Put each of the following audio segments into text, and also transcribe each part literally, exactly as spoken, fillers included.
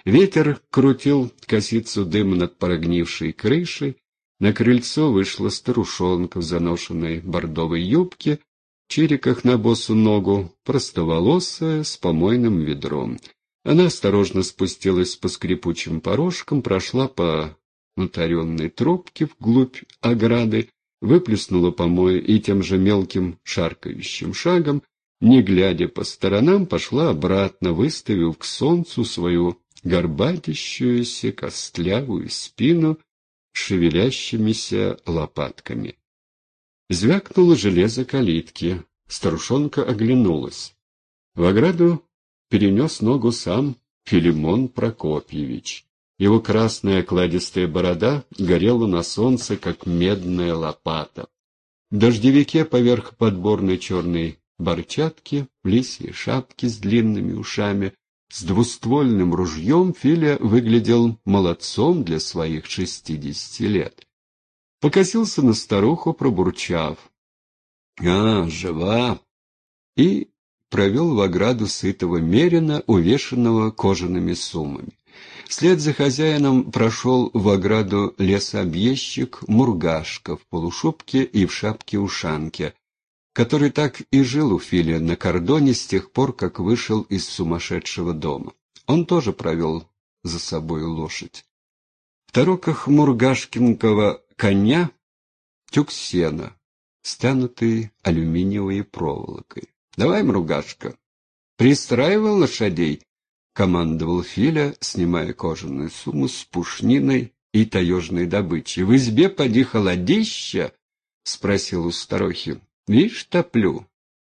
Ветер крутил косицу дыма над прогнившей крышей. На крыльцо вышла старушонка в заношенной бордовой юбке, чириках на босу ногу, простоволосая, с помойным ведром. Она осторожно спустилась по скрипучим порожкам, прошла по натаренной тропке вглубь ограды, выплеснула помой и тем же мелким шаркающим шагом, не глядя по сторонам, пошла обратно, выставив к солнцу свою горбатящуюся костлявую спину с шевелящимися лопатками. Звякнуло железо калитки. Старушонка оглянулась. В ограду перенес ногу сам Филимон Прокопьевич. Его красная окладистая борода горела на солнце, как медная лопата. В дождевике поверх подборной черной борчатки, в лисьей шапке с длинными ушами, с двуствольным ружьем Филя выглядел молодцом для своих шестидесяти лет. Покосился на старуху, пробурчав: «А, жива!» и провел в ограду сытого мерина, увешанного кожаными суммами. Вслед за хозяином прошел в ограду лесообъездчик Мургашка в полушубке и в шапке-ушанке, который так и жил у Филя на кордоне с тех пор, как вышел из сумасшедшего дома. Он тоже провел за собой лошадь. В тороках Мургашкинского коня тюк сена, стянутый алюминиевой проволокой. «Давай, Мургашка, пристраивай лошадей», — командовал Филя, снимая кожаную сумму с пушниной и таежной добычей. «В избе поди холодища?» — спросил у старухи. «Вишь, топлю.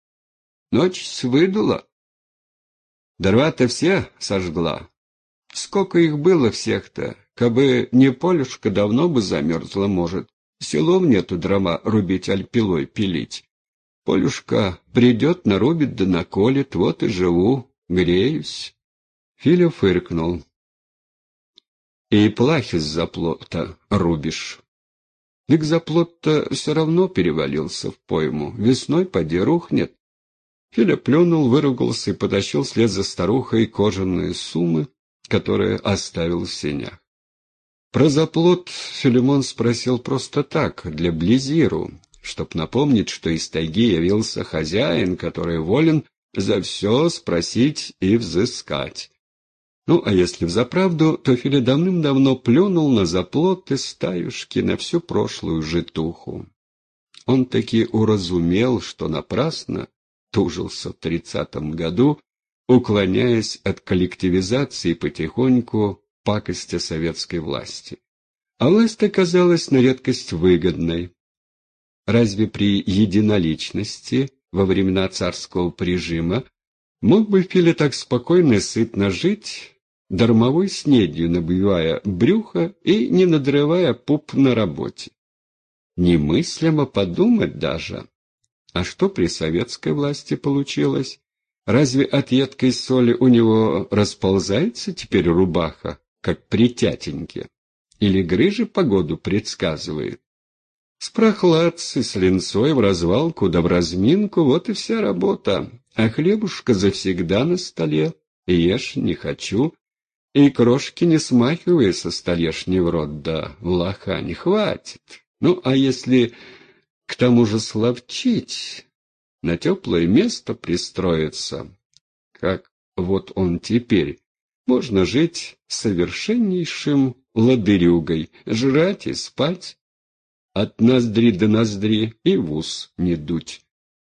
Ночь выдула. Дрова-то все сожгла. Сколько их было всех-то? Кабы не полюшка, давно бы замерзла, может. Селов нету дрова рубить, аль пилой пилить. Полюшка придет, нарубит да наколет, вот и живу, греюсь». Филя фыркнул. «И плахи с заплота рубишь». «Дык заплот-то все равно перевалился в пойму, весной поди рухнет». Филя плюнул, выругался и потащил вслед за старухой кожаные суммы, которые оставил в сенях. Про заплот Филимон спросил просто так, для близиру, чтоб напомнить, что из тайги явился хозяин, который волен за все спросить и взыскать. Ну, а если взаправду, то Филя давным-давно плюнул на заплоты, стаюшки, на всю прошлую житуху. Он таки уразумел, что напрасно тужился в тридцатом году, уклоняясь от коллективизации потихоньку пакостя советской власти. А власть оказалась на редкость выгодной. Разве при единоличности во времена царского прижима мог бы Филя так спокойно и сытно жить, дармовой снедью набивая брюхо и не надрывая пуп на работе? Немыслимо подумать даже. А что при советской власти получилось? Разве от едкой соли у него расползается теперь рубаха, как при тятеньке? Или грыжа погоду предсказывает? С прохладцей, с линцой в развалку да в разминку — вот и вся работа. А хлебушка завсегда на столе, и ешь не хочу, и крошки не смахивай со столешни в рот, да в лохань хватит. Ну, а если к тому же словчить, на теплое место пристроиться, как вот он теперь, можно жить совершеннейшим ладырюгой, жрать и спать, от ноздри до ноздри и в ус не дуть.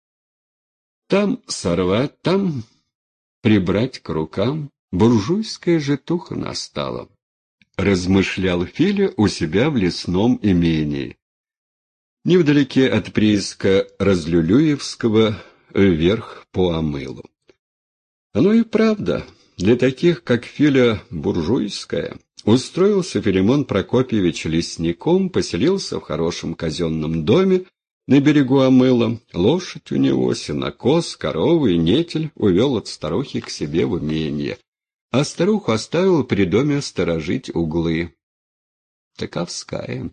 Там сорвать, там прибрать к рукам, буржуйская житуха настала, размышлял Филя у себя в лесном имении, невдалеке от прииска Разлюлюевского, вверх по Амылу. Оно и правда, для таких, как Филя, буржуйская. Устроился Филимон Прокопьевич лесником, поселился в хорошем казенном доме на берегу Амыла. Лошадь у него, сенокос, коровы и нетель увел от старухи к себе в имение, а старуху оставил при доме сторожить углы. Таковская.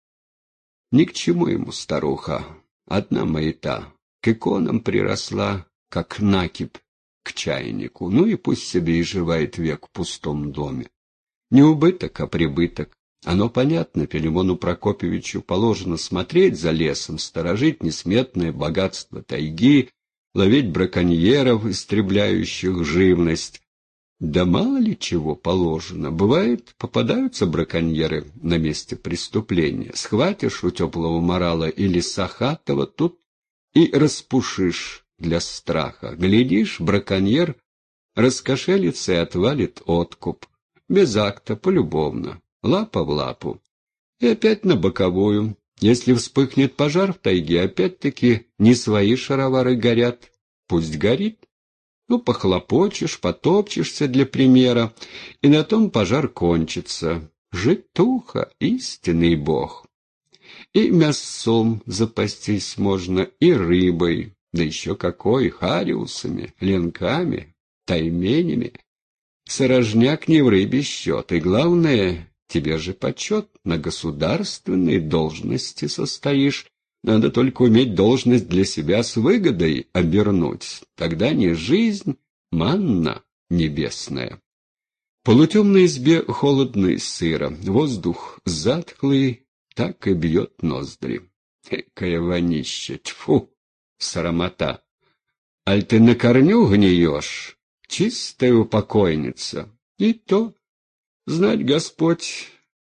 Ни к чему ему старуха, одна маята, к иконам приросла, как накипь к чайнику, ну и пусть себе и живает век в пустом доме. Не убыток, а прибыток. Оно понятно, Филимону Прокопьевичу положено смотреть за лесом, сторожить несметное богатство тайги, ловить браконьеров, истребляющих живность. Да мало ли чего положено. Бывает, попадаются браконьеры на месте преступления. Схватишь у теплого морала или сахатого, тут и распушишь для страха. Глядишь, браконьер раскошелится и отвалит откуп. Без акта, полюбовно. Лапа в лапу. И опять на боковую. Если вспыхнет пожар в тайге, опять-таки не свои шаровары горят. Пусть горит. Ну, похлопочешь, потопчешься для примера, и на том пожар кончится. Житуха, истинный бог. И мясом запастись можно, и рыбой, да еще какой, хариусами, ленками, тайменями. Сорожняк не в рыбе счет, и главное, тебе же почет, на государственной должности состоишь. Надо только уметь должность для себя с выгодой обернуть. Тогда не жизнь, манна небесная. В полутемной избе холодно и сыро, воздух затхлый, так и бьет ноздри. Экая вонища, тьфу, срамота. Аль ты на корню гниешь, чистая упокойница. И то, знать Господь,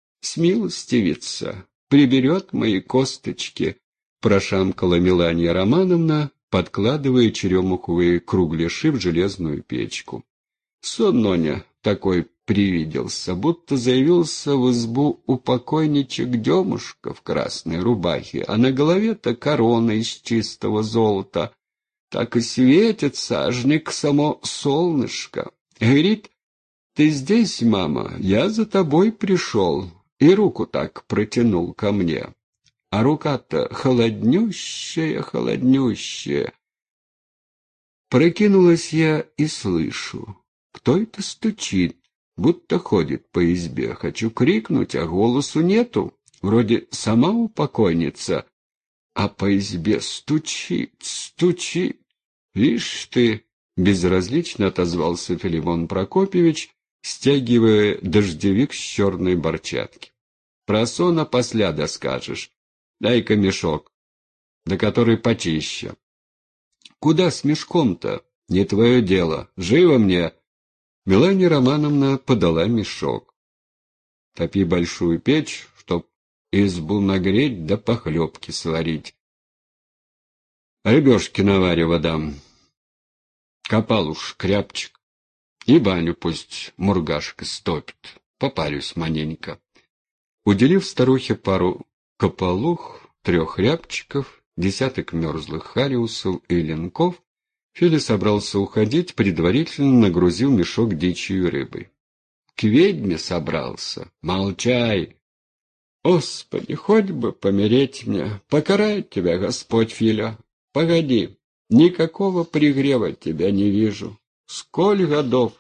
смилостивится, приберет мои косточки, прошамкала Мелания Романовна, подкладывая черемуховые кругляши в железную печку. Сон, Ноня, такой привиделся, будто заявился в избу упокойничек Демушка в красной рубахе, а на голове-то корона из чистого золота. Так и светится, ажник само солнышко. Говорит: «Ты здесь, мама? Я за тобой пришел». И руку так протянул ко мне. А рука-то холоднющая, холоднющая. Прокинулась я и слышу. Кто это стучит, будто ходит по избе. Хочу крикнуть, а голосу нету. Вроде сама упокойница, а по избе стучит, стучит. Вишь ты, безразлично отозвался Филимон Прокопьевич, стягивая дождевик с черной борчатки. Про сон опосля доскажешь. Дай-ка мешок, да который почище. Куда с мешком-то? Не твое дело. Живо мне. Мелания Романовна подала мешок. Топи большую печь, чтоб избу нагреть да похлебки сварить. Рыбешки наварево дам. Копал уж кряпчик. И баню пусть мургашка стопит. Попарюсь маненько. Уделив старухе пару кополух, трех рябчиков, десяток мерзлых хариусов и ленков, Филя собрался уходить, предварительно нагрузив мешок дичью рыбой. К ведьме собрался. Молчай! Господи, хоть бы помереть мне. Покарает тебя Господь, Филя. Погоди, никакого пригрева тебя не вижу. Сколь годов?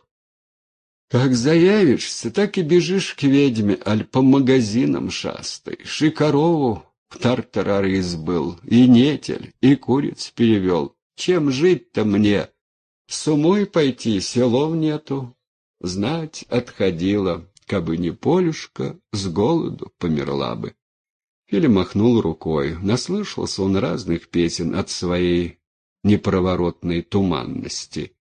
Как заявишься, так и бежишь к ведьме, аль по магазинам шастаешь, и корову в тартарары избыл, и нетель, и куриц перевел. Чем жить-то мне? С умой пойти, селов нету. Знать отходила, кабы не Полюшка, с голоду померла бы. Филя махнул рукой. Наслышался он разных песен от своей непроворотной туманности.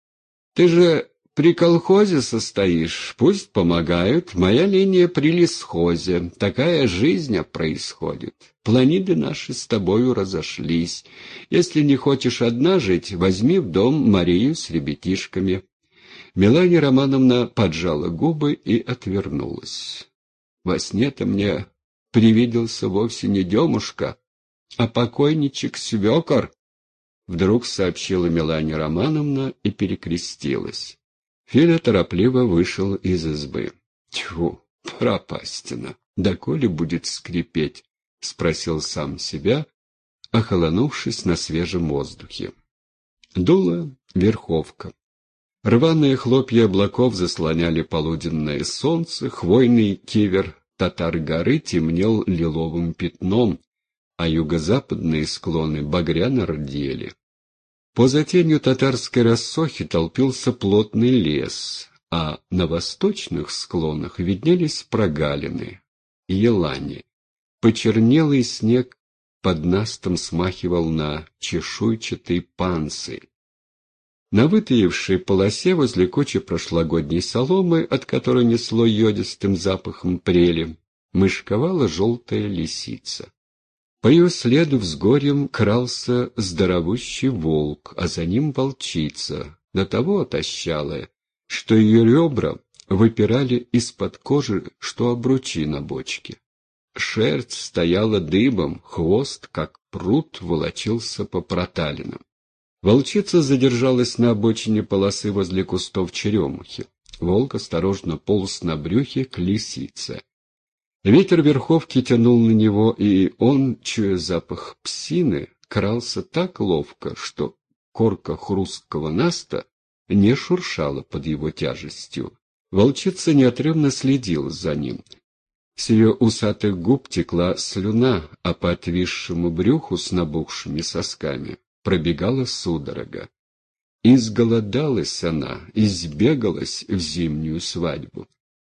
Ты же при колхозе состоишь, пусть помогают. Моя линия при лесхозе. Такая жизнь происходит. Планиды наши с тобою разошлись. Если не хочешь одна жить, возьми в дом Марию с ребятишками. Мелания Романовна поджала губы и отвернулась. Во сне-то мне привиделся вовсе не Демушка, а покойничек свекор. Вдруг сообщила Мелания Романовна и перекрестилась. Филя торопливо вышел из избы. — Тьфу, пропастина! Доколе будет скрипеть? — спросил сам себя, охолонувшись на свежем воздухе. Дула верховка. Рваные хлопья облаков заслоняли полуденное солнце, хвойный кивер Татар-горы темнел лиловым пятном, а юго-западные склоны багряно рдели. По затенью татарской рассохи толпился плотный лес. а на восточных склонах виднелись прогалины, елани. Почернелый снег под настом смахивал на чешуйчатый панцирь. На вытаившей полосе возле кучи прошлогодней соломы, от которой несло йодистым запахом прели, мышковала желтая лисица. По ее следу взгорьем крался здоровущий волк, а за ним волчица, до того отощалая, что ее ребра выпирали из-под кожи, что обручи на бочке. Шерсть стояла дыбом, хвост, как прут, волочился по проталинам. Волчица задержалась на обочине полосы возле кустов черемухи. Волк осторожно полз на брюхе к лисице. Ветер верховки тянул на него, и он, чуя запах псины, крался так ловко, что корка хрусткого наста не шуршала под его тяжестью. Волчица неотрывно следила за ним. С ее усатых губ текла слюна, а по отвисшему брюху с набухшими сосками пробегала судорога. Изголодалась она, избегалась в зимнюю свадьбу.